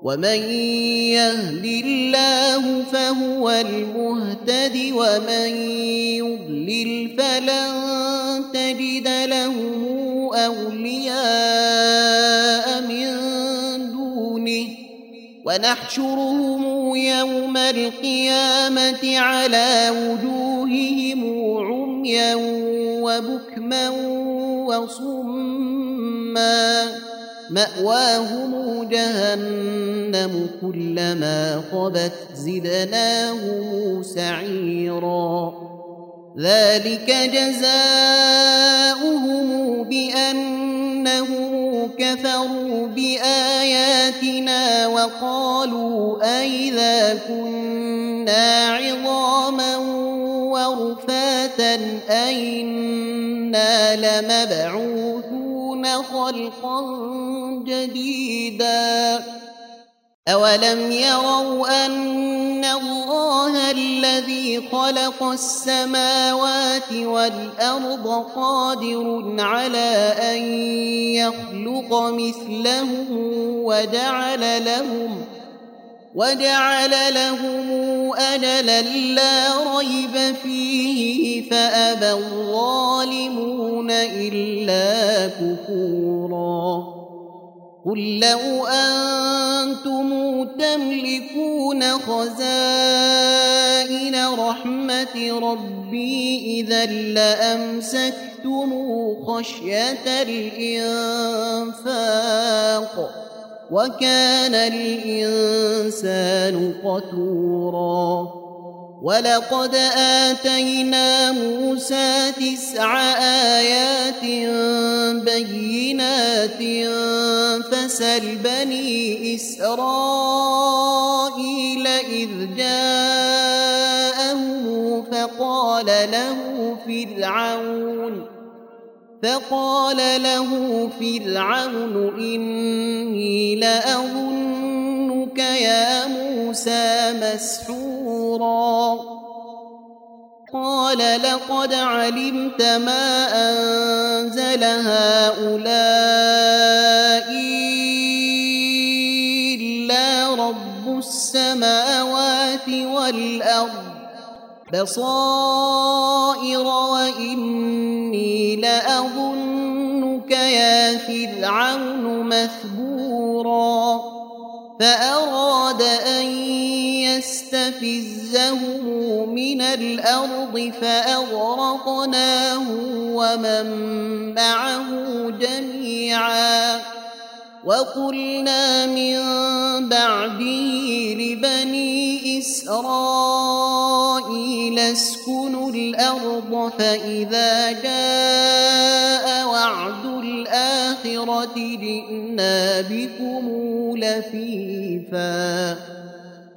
ومن يهد الله فهو المهتد ومن يضلل فلن تجد له أولياء من دونه ونحشرهم يوم القيامة على وجوههم عميا وبكما وصما مأواهم جهنم كلما خبت زدناهم سعيرا ذلك جزاؤهم بأنهم كفروا بآياتنا وقالوا أئذا كنا عظاما ورفاتا أئنا لمبعوثون خلقا جديدا أولم يروا أن الله الذي خلق السماوات والأرض قادر على أن يخلق مثلهم وجعل لهم أجلا لا ريب فيه فأبى الظالمون إلا كفورا قل لو أنتم تملكون خزائن رحمة ربي إذا لأمسكتم خشية الإنفاق وكان الإنسان قتورا ولقد آتينا موسى 9 آيات بينات فسل بني إسرائيل إذ جاءهم فقال له فرعون إني لأظنك يا موسى مسحورا قال لقد علمت ما أنزل هؤلاء إلا رب السماوات والأرض بصائر وإني لأظنك يا فرعون مثبورا فأراد أن يستفزهم من الأرض فأغرقناه ومن معه جميعا وقلنا من بعده لبني إسرائيل اسكنوا الأرض فإذا جاء وعد الآخرة جئنا بكم لفيفا